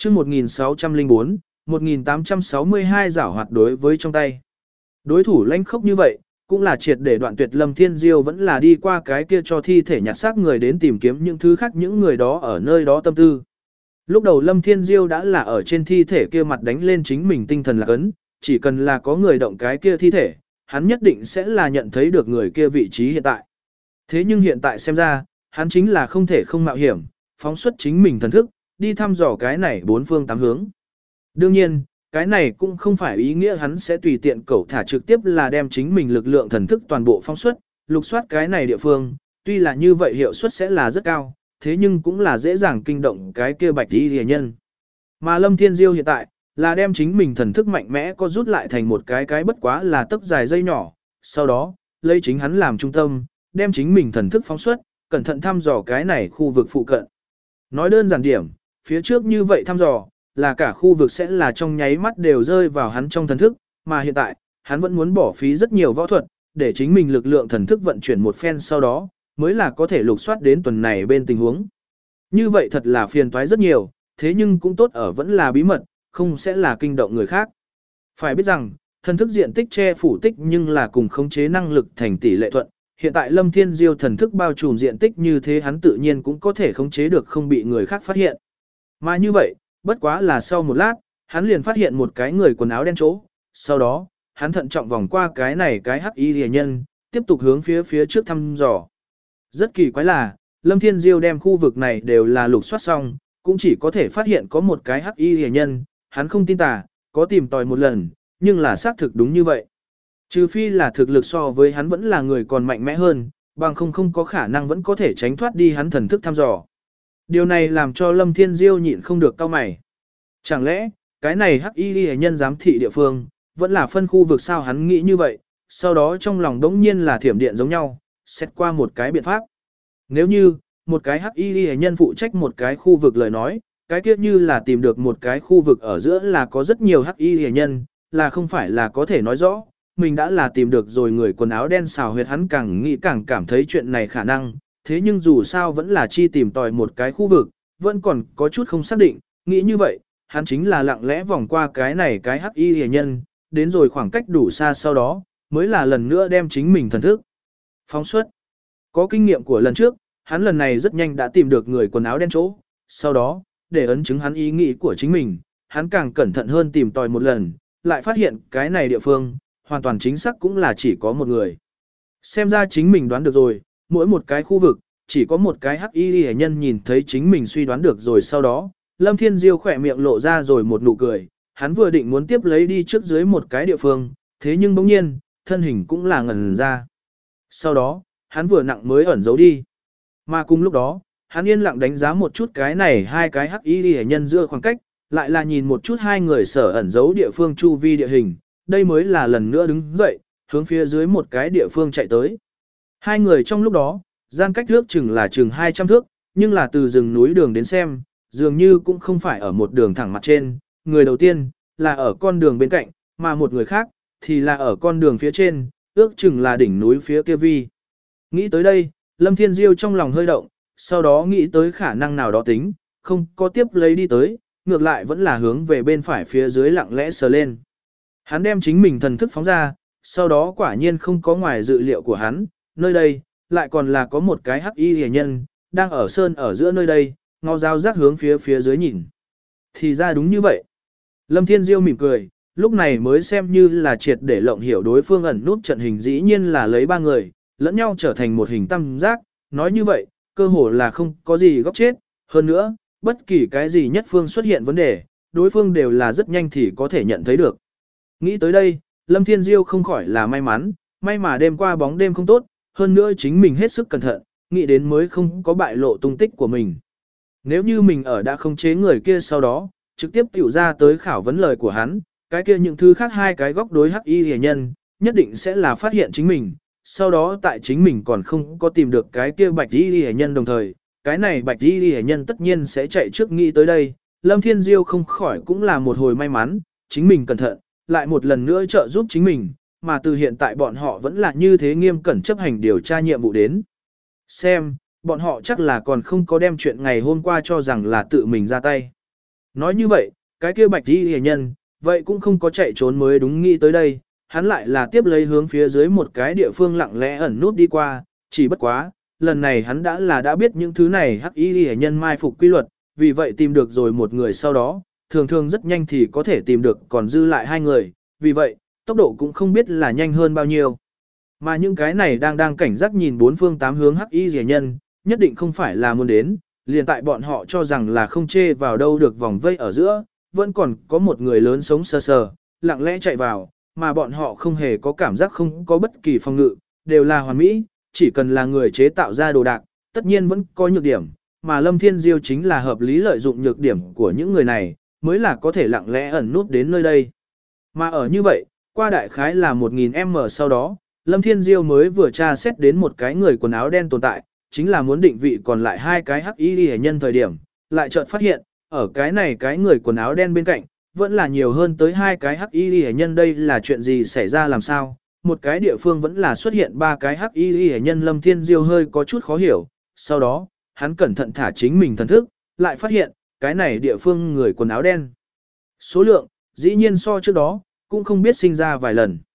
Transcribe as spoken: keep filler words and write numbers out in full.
chương một nghìn sáu trăm lẻ bốn, một nghìn tám trăm sáu mươi hai giảo hoạt đối với trong tay. Đối thủ lãnh khốc như vậy, cũng là triệt để đoạn tuyệt Lâm Thiên Diêu vẫn là đi qua cái kia cho thi thể nhặt xác người đến tìm kiếm những thứ khác những người đó ở nơi đó tâm tư. Lúc đầu Lâm Thiên Diêu đã là ở trên thi thể kia mặt đánh lên chính mình tinh thần lạc ấn, chỉ cần là có người động cái kia thi thể, hắn nhất định sẽ là nhận thấy được người kia vị trí hiện tại. Thế nhưng hiện tại xem ra, hắn chính là không thể không mạo hiểm, phóng xuất chính mình thần thức, đi thăm dò cái này bốn phương tám hướng. Đương nhiên, cái này cũng không phải ý nghĩa hắn sẽ tùy tiện cẩu thả trực tiếp là đem chính mình lực lượng thần thức toàn bộ phóng xuất, lục soát cái này địa phương, tuy là như vậy hiệu suất sẽ là rất cao, thế nhưng cũng là dễ dàng kinh động cái kia bạch y rìa nhân. Mà Lâm Thiên Diêu hiện tại, là đem chính mình thần thức mạnh mẽ có rút lại thành một cái cái bất quá là tấc dài dây nhỏ, sau đó, lấy chính hắn làm trung tâm, đem chính mình thần thức phóng xuất, cẩn thận thăm dò cái này khu vực phụ cận. Nói đơn giản điểm, phía trước như vậy thăm dò, là cả khu vực sẽ là trong nháy mắt đều rơi vào hắn trong thần thức, mà hiện tại, hắn vẫn muốn bỏ phí rất nhiều võ thuật, để chính mình lực lượng thần thức vận chuyển một phen sau đó, mới là có thể lục soát đến tuần này bên tình huống. Như vậy thật là phiền toái rất nhiều, thế nhưng cũng tốt ở vẫn là bí mật, không sẽ là kinh động người khác. Phải biết rằng, thần thức diện tích che phủ tích nhưng là cùng khống chế năng lực thành tỷ lệ thuận. Hiện tại Lâm Thiên Diêu thần thức bao trùm diện tích như thế hắn tự nhiên cũng có thể khống chế được không bị người khác phát hiện. Mà như vậy, bất quá là sau một lát, hắn liền phát hiện một cái người quần áo đen chỗ. Sau đó, hắn thận trọng vòng qua cái này cái hắc y rìa nhân, tiếp tục hướng phía phía trước thăm dò. Rất kỳ quái là, Lâm Thiên Diêu đem khu vực này đều là lục soát xong, cũng chỉ có thể phát hiện có một cái hắc y rìa nhân, hắn không tin tà, có tìm tòi một lần, nhưng là xác thực đúng như vậy. Trừ phi là thực lực so với hắn vẫn là người còn mạnh mẽ hơn, bằng không không có khả năng vẫn có thể tránh thoát đi hắn thần thức thăm dò. Điều này làm cho Lâm Thiên Diêu nhịn không được cau mày. Chẳng lẽ, cái này hắc y rìa nhân giám thị địa phương, vẫn là phân khu vực sao hắn nghĩ như vậy, sau đó trong lòng đống nhiên là thiểm điện giống nhau, xét qua một cái biện pháp. Nếu như, một cái hắc y rìa nhân phụ trách một cái khu vực lời nói, cái kia như là tìm được một cái khu vực ở giữa là có rất nhiều hắc y rìa nhân, là không phải là có thể nói rõ, mình đã là tìm được rồi người quần áo đen xào huyệt hắn càng nghĩ càng cảm thấy chuyện này khả năng, thế nhưng dù sao vẫn là chi tìm tòi một cái khu vực, vẫn còn có chút không xác định, nghĩ như vậy, hắn chính là lặng lẽ vòng qua cái này cái hắc y rìa nhân, đến rồi khoảng cách đủ xa sau đó, mới là lần nữa đem chính mình thần thức phóng xuất. Có kinh nghiệm của lần trước, hắn lần này rất nhanh đã tìm được người quần áo đen chỗ, sau đó, để ấn chứng hắn ý nghĩ của chính mình, hắn càng cẩn thận hơn tìm tòi một lần, lại phát hiện cái này địa phương, hoàn toàn chính xác cũng là chỉ có một người. Xem ra chính mình đoán được rồi, mỗi một cái khu vực, chỉ có một cái hắc y hệ nhân nhìn thấy chính mình suy đoán được rồi sau đó, Lâm Thiên Diêu khỏe miệng lộ ra rồi một nụ cười, hắn vừa định muốn tiếp lấy đi trước dưới một cái địa phương, thế nhưng bỗng nhiên, thân hình cũng là ngẩn ra. Sau đó, hắn vừa nặng mới ẩn giấu đi. Mà cùng lúc đó, hắn yên lặng đánh giá một chút cái này hai cái hắc y hệ nhân giữa khoảng cách, lại là nhìn một chút hai người sở ẩn giấu địa phương chu vi địa hình, đây mới là lần nữa đứng dậy, hướng phía dưới một cái địa phương chạy tới. Hai người trong lúc đó, gian cách thước chừng là chừng hai trăm thước, nhưng là từ rừng núi đường đến xem, dường như cũng không phải ở một đường thẳng mặt trên, người đầu tiên, là ở con đường bên cạnh, mà một người khác, thì là ở con đường phía trên, ước chừng là đỉnh núi phía kia vi. Nghĩ tới đây, Lâm Thiên Diêu trong lòng hơi động, sau đó nghĩ tới khả năng nào đó tính, không có tiếp lấy đi tới, ngược lại vẫn là hướng về bên phải phía dưới lặng lẽ sờ lên. Hắn đem chính mình thần thức phóng ra, sau đó quả nhiên không có ngoài dự liệu của hắn, nơi đây, lại còn là có một cái hắc y hề nhân, đang ở sơn ở giữa nơi đây, ngó dao rác hướng phía phía dưới nhìn. Thì ra đúng như vậy. Lâm Thiên Diêu mỉm cười, lúc này mới xem như là triệt để lộng hiểu đối phương ẩn nút trận hình dĩ nhiên là lấy ba người, lẫn nhau trở thành một hình tam giác, nói như vậy, cơ hồ là không có gì góc chết, hơn nữa, bất kỳ cái gì nhất phương xuất hiện vấn đề, đối phương đều là rất nhanh thì có thể nhận thấy được. Nghĩ tới đây, Lâm Thiên Diêu không khỏi là may mắn, may mà đêm qua bóng đêm không tốt, hơn nữa chính mình hết sức cẩn thận, nghĩ đến mới không có bại lộ tung tích của mình. Nếu như mình ở đã không chế người kia sau đó, trực tiếp tiểu ra tới khảo vấn lời của hắn, cái kia những thứ khác hai cái góc đối hắc y hề nhân, nhất định sẽ là phát hiện chính mình, sau đó tại chính mình còn không có tìm được cái kia bạch y hề nhân đồng thời, cái này bạch y hề nhân tất nhiên sẽ chạy trước nghĩ tới đây, Lâm Thiên Diêu không khỏi cũng là một hồi may mắn, chính mình cẩn thận, lại một lần nữa trợ giúp chính mình, mà từ hiện tại bọn họ vẫn là như thế nghiêm cẩn chấp hành điều tra nhiệm vụ đến. Xem, bọn họ chắc là còn không có đem chuyện ngày hôm qua cho rằng là tự mình ra tay. Nói như vậy, cái kia bạch y hề nhân, vậy cũng không có chạy trốn mới đúng, nghĩ tới đây, hắn lại là tiếp lấy hướng phía dưới một cái địa phương lặng lẽ ẩn nút đi qua, chỉ bất quá, lần này hắn đã là đã biết những thứ này hắc y hề nhân mai phục quy luật, vì vậy tìm được rồi một người sau đó, thường thường rất nhanh thì có thể tìm được còn dư lại hai người, vì vậy, tốc độ cũng không biết là nhanh hơn bao nhiêu. Mà những cái này đang đang cảnh giác nhìn bốn phương tám hướng hắc y rẻ nhân, nhất định không phải là muốn đến, liền tại bọn họ cho rằng là không chê vào đâu được vòng vây ở giữa, vẫn còn có một người lớn sống sờ sờ, lặng lẽ chạy vào, mà bọn họ không hề có cảm giác không có bất kỳ phòng ngự, đều là hoàn mỹ, chỉ cần là người chế tạo ra đồ đạc, tất nhiên vẫn có nhược điểm, mà Lâm Thiên Diêu chính là hợp lý lợi dụng nhược điểm của những người này, mới là có thể lặng lẽ ẩn nút đến nơi đây. Mà ở như vậy, qua đại khái là một nghìn mét sau đó, Lâm Thiên Diêu mới vừa tra xét đến một cái người quần áo đen tồn tại, chính là muốn định vị còn lại hai cái hắc y hệ nhân thời điểm, lại chợt phát hiện, ở cái này cái người quần áo đen bên cạnh, vẫn là nhiều hơn tới hai cái hắc y hệ nhân, đây là chuyện gì xảy ra làm sao? Một cái địa phương vẫn là xuất hiện ba cái hắc y hệ nhân, Lâm Thiên Diêu hơi có chút khó hiểu, sau đó, hắn cẩn thận thả chính mình thần thức, lại phát hiện, cái này địa phương người quần áo đen. Số lượng, dĩ nhiên so trước đó, cũng không biết sinh ra vài lần.